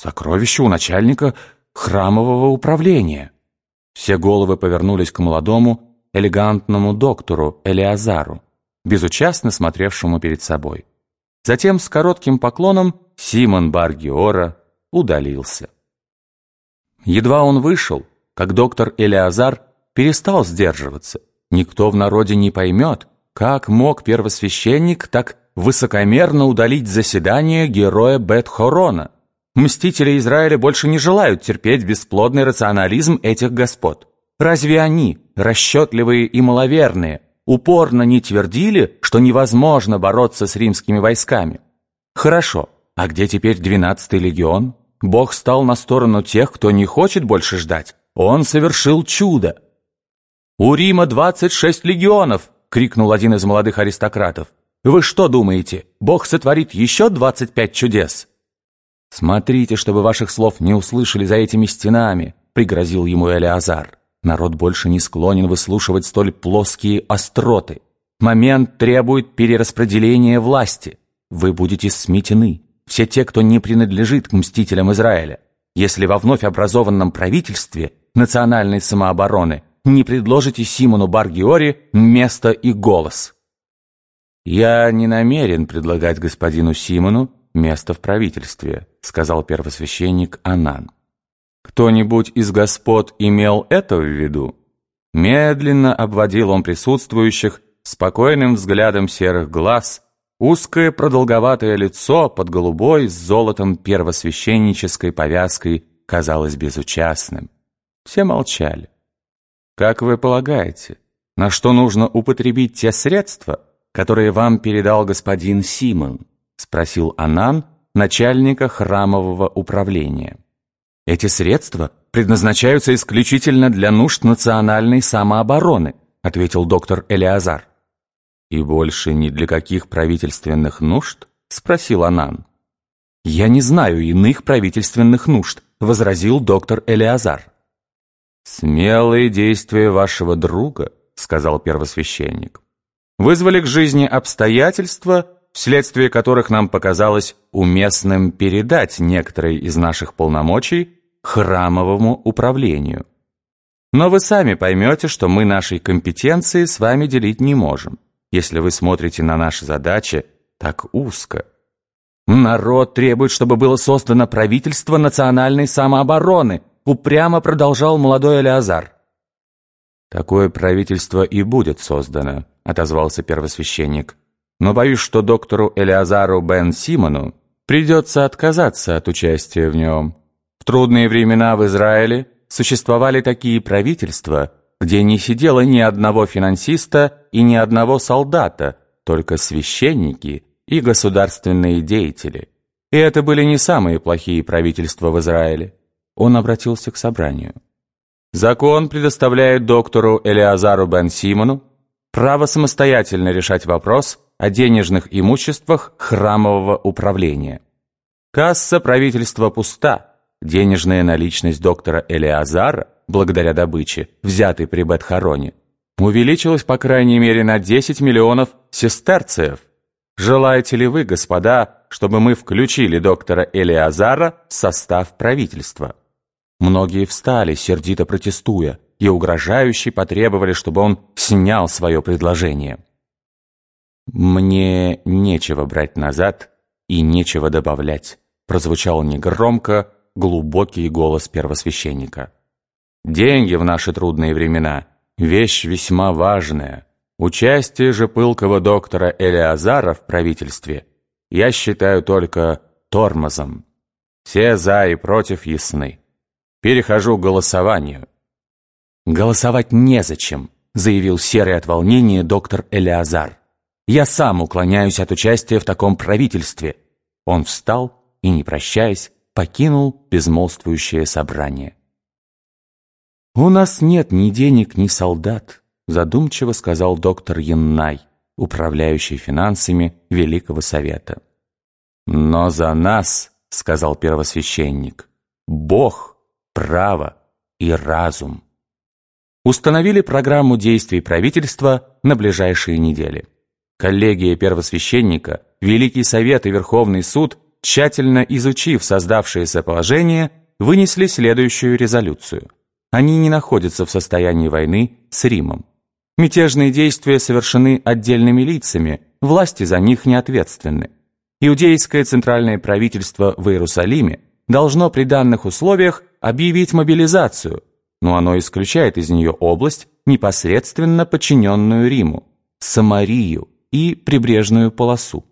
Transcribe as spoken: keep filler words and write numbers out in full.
Сокровище у начальника храмового управления. Все головы повернулись к молодому, элегантному доктору Элеазару, безучастно смотревшему перед собой. Затем с коротким поклоном Симон Бар-Гиора удалился. Едва он вышел, как доктор Элеазар перестал сдерживаться. Никто в народе не поймет, как мог первосвященник так высокомерно удалить заседание героя Бет-Хорона. Мстители Израиля больше не желают терпеть бесплодный рационализм этих господ. Разве они, расчетливые и маловерные, упорно не твердили, что невозможно бороться с римскими войсками? Хорошо, а где теперь двенадцатый легион? Бог стал на сторону тех, кто не хочет больше ждать. Он совершил чудо. «У Рима двадцать шесть легионов!» — крикнул один из молодых аристократов. «Вы что думаете, Бог сотворит еще двадцать пять чудес?» «Смотрите, чтобы ваших слов не услышали за этими стенами», — пригрозил ему Элеазар. «Народ больше не склонен выслушивать столь плоские остроты. Момент требует перераспределения власти. Вы будете сметены, все те, кто не принадлежит к мстителям Израиля, если во вновь образованном правительстве национальной самообороны не предложите Симону Бар-Гиоре место и голос». «Я не намерен предлагать господину Симону место в правительстве», — сказал первосвященник Анан. «Кто-нибудь из господ имел это в виду?» Медленно обводил он присутствующих спокойным взглядом серых глаз, узкое продолговатое лицо под голубой с золотом первосвященнической повязкой казалось безучастным. Все молчали. «Как вы полагаете, на что нужно употребить те средства, которые вам передал господин Симон?» — спросил Анан, начальника храмового управления. «Эти средства предназначаются исключительно для нужд национальной самообороны», — ответил доктор Элеазар. «И больше ни для каких правительственных нужд?» — спросил Анан. «Я не знаю иных правительственных нужд», — возразил доктор Элеазар. «Смелые действия вашего друга», — сказал первосвященник, «вызвали к жизни обстоятельства, вследствие которых нам показалось уместным передать некоторые из наших полномочий храмовому управлению. Но вы сами поймете, что мы нашей компетенции с вами делить не можем, если вы смотрите на наши задачи так узко. Народ требует, чтобы было создано правительство национальной самообороны», упрямо продолжал молодой Элеазар. «Такое правительство и будет создано», — отозвался первосвященник. «Но боюсь, что доктору Элеазару бен Симону придется отказаться от участия в нем. В трудные времена в Израиле существовали такие правительства, где не сидело ни одного финансиста и ни одного солдата, только священники и государственные деятели. И это были не самые плохие правительства в Израиле». Он обратился к собранию. «Закон предоставляет доктору Элеазару бен Симону право самостоятельно решать вопрос о денежных имуществах храмового управления. Касса правительства пуста. Денежная наличность доктора Элеазара, благодаря добыче, взятой при Бет-Хороне, увеличилась по крайней мере на десять миллионов сестерцев. Желаете ли вы, господа, чтобы мы включили доктора Элеазара в состав правительства?» Многие встали, сердито протестуя, и угрожающе потребовали, чтобы он снял свое предложение. «Мне нечего брать назад и нечего добавлять», прозвучал негромко глубокий голос первосвященника. «Деньги в наши трудные времена – вещь весьма важная. Участие же пылкого доктора Элеазара в правительстве я считаю только тормозом. Все за и против ясны. Перехожу к голосованию». «Голосовать незачем», — заявил серый от волнения доктор Элеазар. «Я сам уклоняюсь от участия в таком правительстве». Он встал и, не прощаясь, покинул безмолвствующее собрание. «У нас нет ни денег, ни солдат», — задумчиво сказал доктор Яннай, управляющий финансами Великого Совета. «Но за нас, — сказал первосвященник, — Бог, право и разум». Установили программу действий правительства на ближайшие недели. Коллегия первосвященника, Великий Совет и Верховный суд тщательно изучив создавшееся положение, вынесли следующую резолюцию. Они не находятся в состоянии войны с Римом. Мятежные действия совершены отдельными лицами, власти за них не ответственны. Иудейское центральное правительство в Иерусалиме должно при данных условиях объявить мобилизацию, но оно исключает из нее область, непосредственно подчиненную Риму, Самарию и прибрежную полосу.